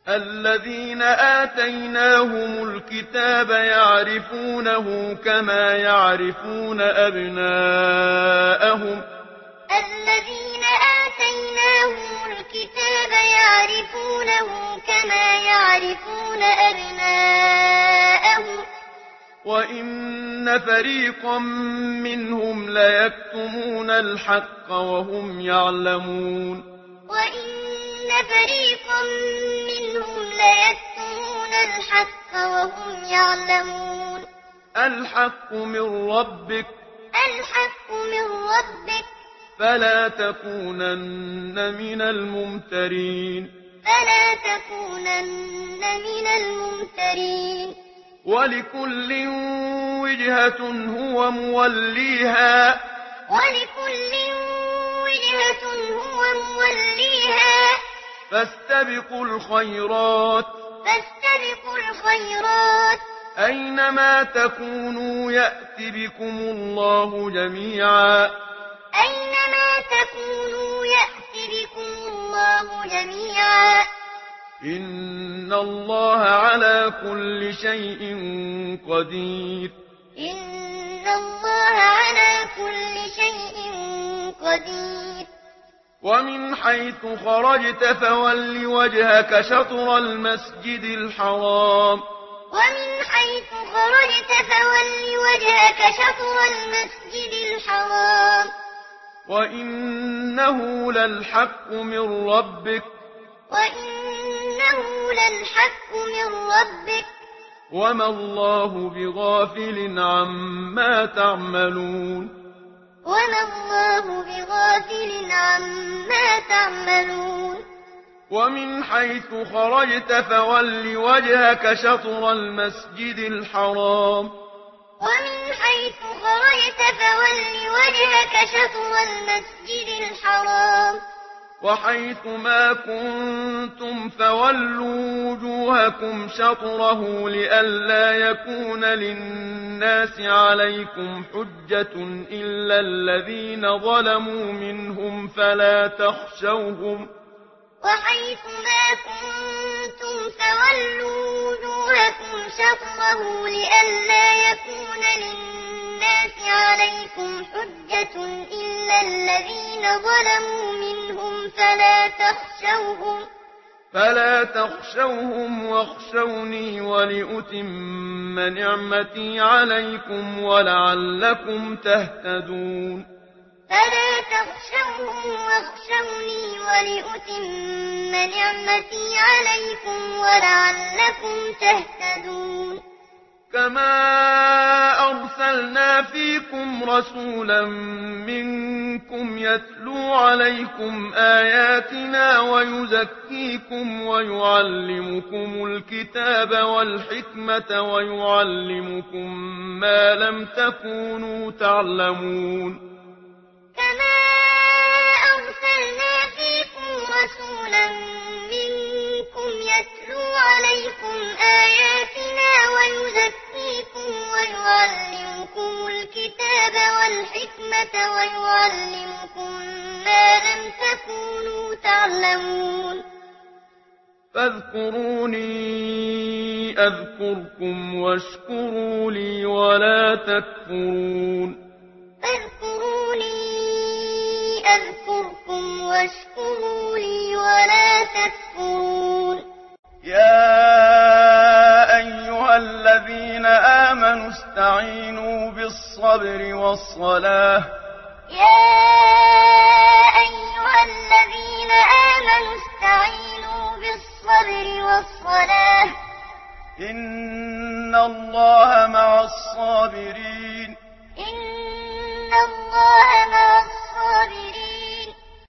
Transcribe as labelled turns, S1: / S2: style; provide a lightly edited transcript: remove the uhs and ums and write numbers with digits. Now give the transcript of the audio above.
S1: الذين آتيناهم الكتاب يعرفونه كما يعرفون أبناءهم
S2: الذين آتيناهم الكتاب يعرفونه كما يعرفون أبناءهم
S1: وإن فريقا منهم ليكتمون الحق وهم يعلمون
S2: وإن فريقا منهم ليكتمون الحق وهم يعلمون
S1: الحق من ربك
S2: الحق من ربك
S1: فلا تكونن من الممترين
S2: فلا تكونن من الممترين
S1: ولكل وجهة هو موليها
S2: ولكل وجهة هو موليها
S1: فاستبقوا الخيرات أينما تكونوا يأت بكم الله جميعا
S2: أينما تكونوا يأت بكم الله جميعا
S1: إن الله على كل شيء قدير
S2: إن الله على كل شيء قدير
S1: ومن حيث خرجت فول وجهك شطر المسجد الحرام
S2: ومن حيث خرجت فول وجهك شطر المسجد الحرام
S1: وإنه للحق من ربك
S2: وإنه للحق من ربك
S1: وما الله بغافل عما تعملون
S2: وما الله بغافل عما تعملون
S1: ومن حيث خرجت فول وجهك شطر المسجد الحرام
S2: ومن حيث خرجت فول وجهك شطر المسجد الحرام
S1: وحيث ما كنتم فولوا وجوهكم شطره لئلا يكون للناس عليكم حجة إلا الذين ظلموا منهم فلا تخشوهم
S2: وحيث ما كنتم فولوا وجوهكم شطره لئلا يكون للناس عليكم حجة إلا الذين ظلموا منهم فلا تخشوهم واخشوني ولأتم نعمتي عليكم ولعلكم تهتدون فلا تخشوهم واخشوني ولأتم نعمتي عليكم ولعلكم تهتدون
S1: كما أرسلنا فيكم رسولا منكم يتلو عليكم آياتنا ويزكيكم ويعلمكم الكتاب والحكمة ويعلمكم ما لم تكونوا تعلمون
S2: كما أرسلنا فيكم رسولا منكم يتلو عليكم آياتنا ويزكيكم ويعلمكم الكتاب والحكمة ويعلمكم ما لم تكونوا تعلمون
S1: فاذكروني أذكركم واشكروا لي ولا تكفرون
S2: أذكركم واشكروا لي ولا تكفرون
S1: يا أيها الذين آمنوا استعينوا بالصبر والصلاة
S2: يا أيها الذين آمنوا استعينوا بالصبر والصلاة
S1: إن الله مع الصابرين
S2: إن الله مع